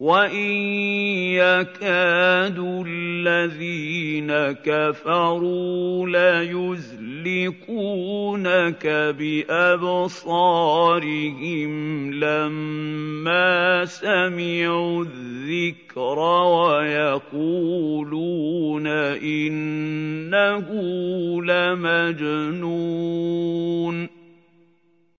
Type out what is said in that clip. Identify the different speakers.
Speaker 1: وَإِن يَكَادُ الَّذِينَ كَفَرُوا لَيُزْلِقُونَكَ بِأَبْصَارِهِمْ لَمَّا سَمِعُوا الذِّكْرَ وَيَقُولُونَ إِنَّهُ لَمَجْنُونٌ